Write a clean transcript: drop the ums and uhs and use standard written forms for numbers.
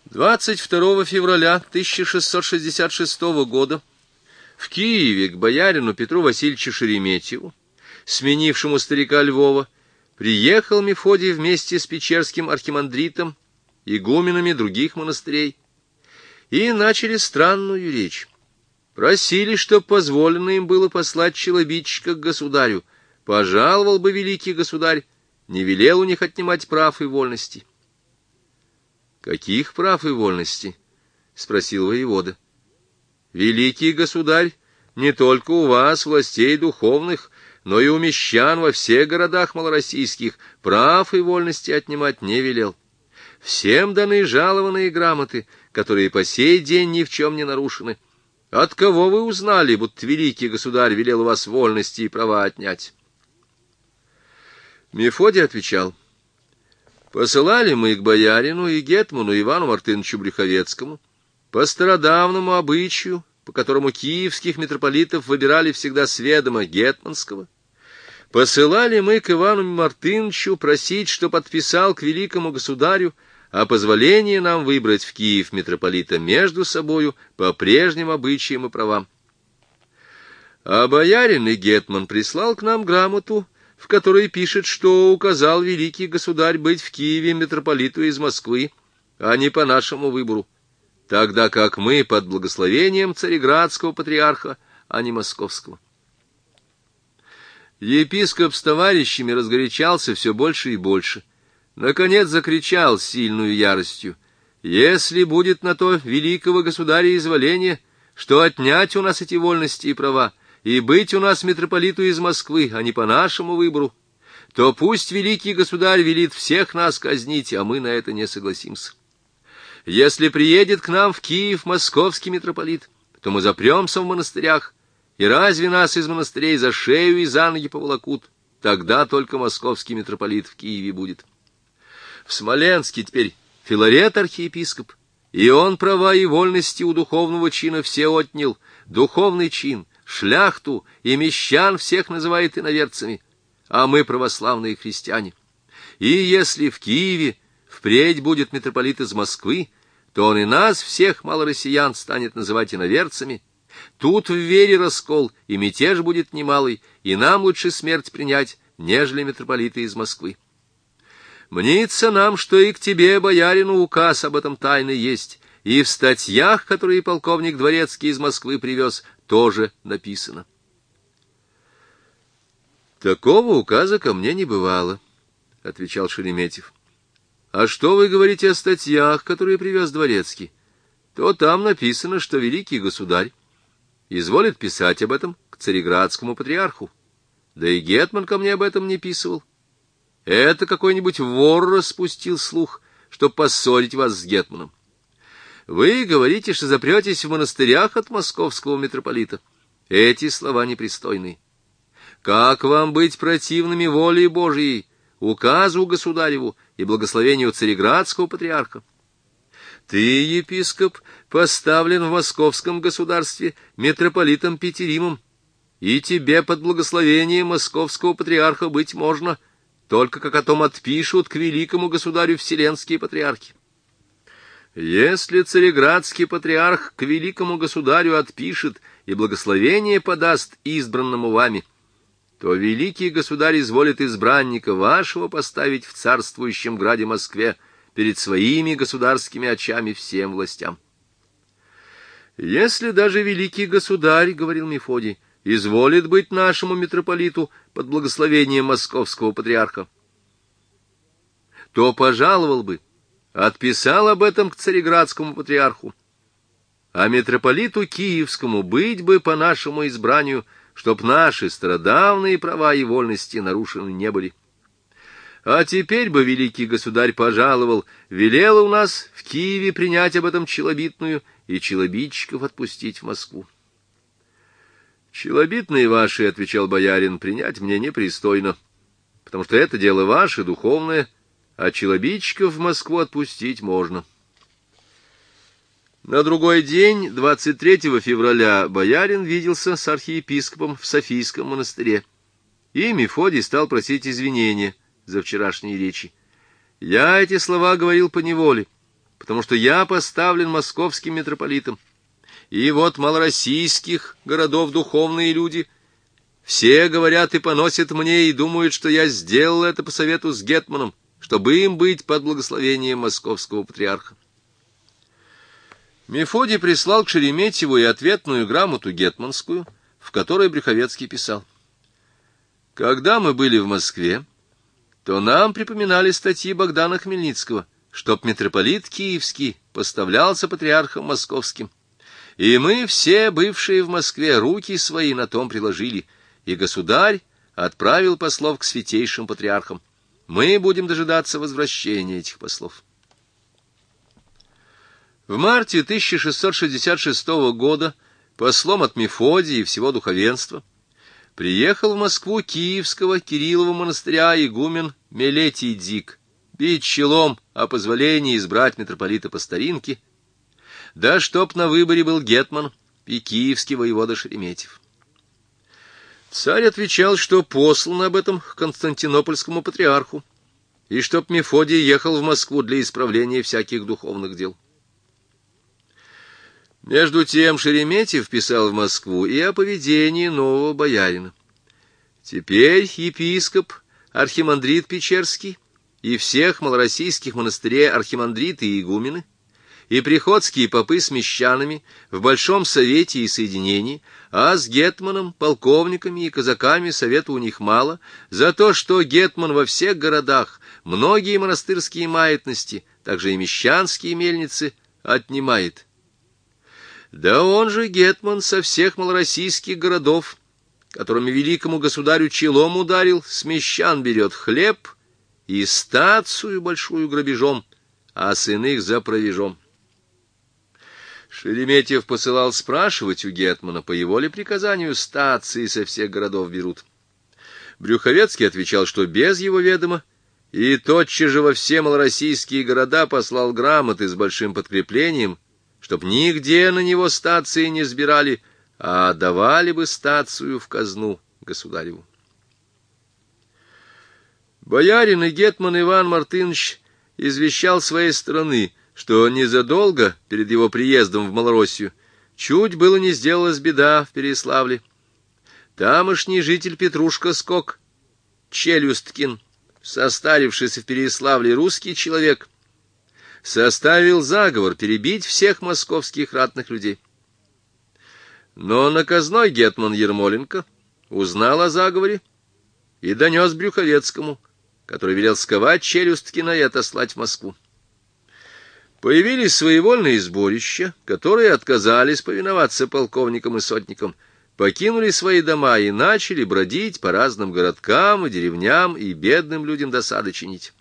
22 февраля 1666 года в Киеве к боярину Петру Васильевичу Шереметьеву, сменившему старика Львова, приехал Мефодий вместе с печерским архимандритом, игуменами других монастырей, и начали странную речь. Просили, чтоб позволено им было послать челобитчика к государю. Пожаловал бы великий государь, не велел у них отнимать прав и вольностей. «Каких прав и вольностей?» — спросил воевода. «Великий государь не только у вас, властей духовных, но и у мещан во всех городах малороссийских прав и вольности отнимать не велел. Всем даны жалованные грамоты, которые по сей день ни в чем не нарушены. От кого вы узнали, будто великий государь велел у вас вольности и права отнять?» Мефодий отвечал: «Посылали мы к боярину и гетману Ивану Мартыновичу Брюховецкому по стародавнему обычаю, по которому киевских митрополитов выбирали всегда с ведома гетманского. Посылали мы к Ивану Мартыновичу просить, что подписал к великому государю о позволении нам выбрать в Киев митрополита между собою по прежним обычаям и правам. А боярин и гетман прислал к нам грамоту, в которой пишет, что указал великий государь быть в Киеве митрополиту из Москвы, а не по нашему выбору, тогда как мы под благословением цареградского патриарха, а не московского». Епископ с товарищами разгорячался все больше и больше. Наконец закричал с сильную яростью: «Если будет на то великого государя изволение, что отнять у нас эти вольности и права, и быть у нас митрополиту из Москвы, а не по нашему выбору, то пусть великий государь велит всех нас казнить, а мы на это не согласимся. Если приедет к нам в Киев московский митрополит, то мы запремся в монастырях, и разве нас из монастырей за шею и за ноги поволокут? Тогда только московский митрополит в Киеве будет. В Смоленске теперь Филарет архиепископ, и он права и вольности у духовного чина все отнял, духовный чин, шляхту и мещан всех называет иноверцами, а мы православные христиане. И если в Киеве впредь будет митрополит из Москвы, то он и нас, всех малороссиян, станет называть иноверцами. Тут в вере раскол, и мятеж будет немалый, и нам лучше смерть принять, нежели митрополита из Москвы. Мнится нам, что и к тебе, боярину, указ об этом тайный есть, и в статьях, которые полковник Дворецкий из Москвы привез, тоже написано». «Такого указа ко мне не бывало», — отвечал Шереметьев. «А что вы говорите о статьях, которые привез Дворецкий? То там написано, что великий государь изволит писать об этом к цареградскому патриарху. Да и гетман ко мне об этом не писывал. Это какой-нибудь вор распустил слух, чтоб поссорить вас с гетманом. Вы говорите, что запретесь в монастырях от московского митрополита. Эти слова непристойны. Как вам быть противными воле Божией, указу государеву и благословению цареградского патриарха? Ты, епископ, поставлен в московском государстве митрополитом Петеримом, и тебе под благословением московского патриарха быть можно, только как о том отпишут к великому государю вселенские патриархи. Если цареградский патриарх к великому государю отпишет и благословение подаст избранному вами, то великий государь изволит избранника вашего поставить в царствующем граде Москве перед своими государскими очами всем властям. Если даже великий государь, — говорил Мефодий, — изволит быть нашему митрополиту под благословением московского патриарха, то пожаловал бы, отписал об этом к цареградскому патриарху, а митрополиту киевскому быть бы по нашему избранию, чтоб наши стародавние права и вольности нарушены не были. А теперь бы великий государь пожаловал, велел у нас в Киеве принять об этом челобитную и челобитчиков отпустить в Москву. «Челобитные ваши, — отвечал боярин, — принять мне непристойно, потому что это дело ваше, духовное, а челобитчиков в Москву отпустить можно». На другой день, 23 февраля, боярин виделся с архиепископом в Софийском монастыре, и Мефодий стал просить извинения за вчерашние речи. «Я эти слова говорил поневоле, потому что я поставлен московским митрополитом. И вот малороссийских городов духовные люди все говорят и поносят мне, и думают, что я сделал это по совету с гетманом, чтобы им быть под благословением московского патриарха. Мефодий прислал к Шереметьеву и ответную грамоту гетманскую, в которой Брюховецкий писал: «Когда мы были в Москве, то нам припоминали статьи Богдана Хмельницкого, чтоб митрополит Киевский поставлялся патриархом московским. И мы все, бывшие в Москве, руки свои на том приложили, и государь отправил послов к святейшим патриархам. Мы будем дожидаться возвращения этих послов». В марте 1666 года послом от Мефодия и всего духовенства приехал в Москву Киевского Кириллова монастыря игумен Мелетий Дзик бить челом о позволении избрать митрополита по старинке, да чтоб на выборе был гетман и киевский воевода Шереметьев. Царь отвечал, что послан об этом к константинопольскому патриарху, и чтоб Мефодий ехал в Москву для исправления всяких духовных дел. Между тем Шереметьев писал в Москву и о поведении нового боярина. Теперь епископ, архимандрит Печерский, и всех малороссийских монастырей архимандриты и игумены, и приходские попы с мещанами в большом совете и соединении, а с гетманом, полковниками и казаками совета у них мало, за то, что гетман во всех городах многие монастырские маятности, также и мещанские мельницы, отнимает. Да он же, гетман, со всех малороссийских городов, которыми великому государю челом ударил, с мещан берет хлеб и стацию большую грабежом, а с иных за провежом. Шереметьев посылал спрашивать у гетмана, по его ли приказанию стации со всех городов берут. Брюховецкий отвечал, что без его ведома, и тотчас же во все малороссийские города послал грамоты с большим подкреплением, чтоб нигде на него стации не сбирали, а давали бы стацию в казну государеву. Боярин и гетман Иван Мартынович извещал своей стороны, что незадолго перед его приездом в Малороссию чуть было не сделалась беда в Переяславле. Тамошний житель Петрушка Скок, Челюсткин, состарившийся в Переяславле русский человек, составил заговор перебить всех московских ратных людей. Но наказной гетман Ермоленко узнал о заговоре и донес Брюховецкому, который велел сковать Челюсткина и отослать в Москву. Появились своевольные сборища, которые отказались повиноваться полковникам и сотникам, покинули свои дома и начали бродить по разным городкам и деревням и бедным людям досады чинить.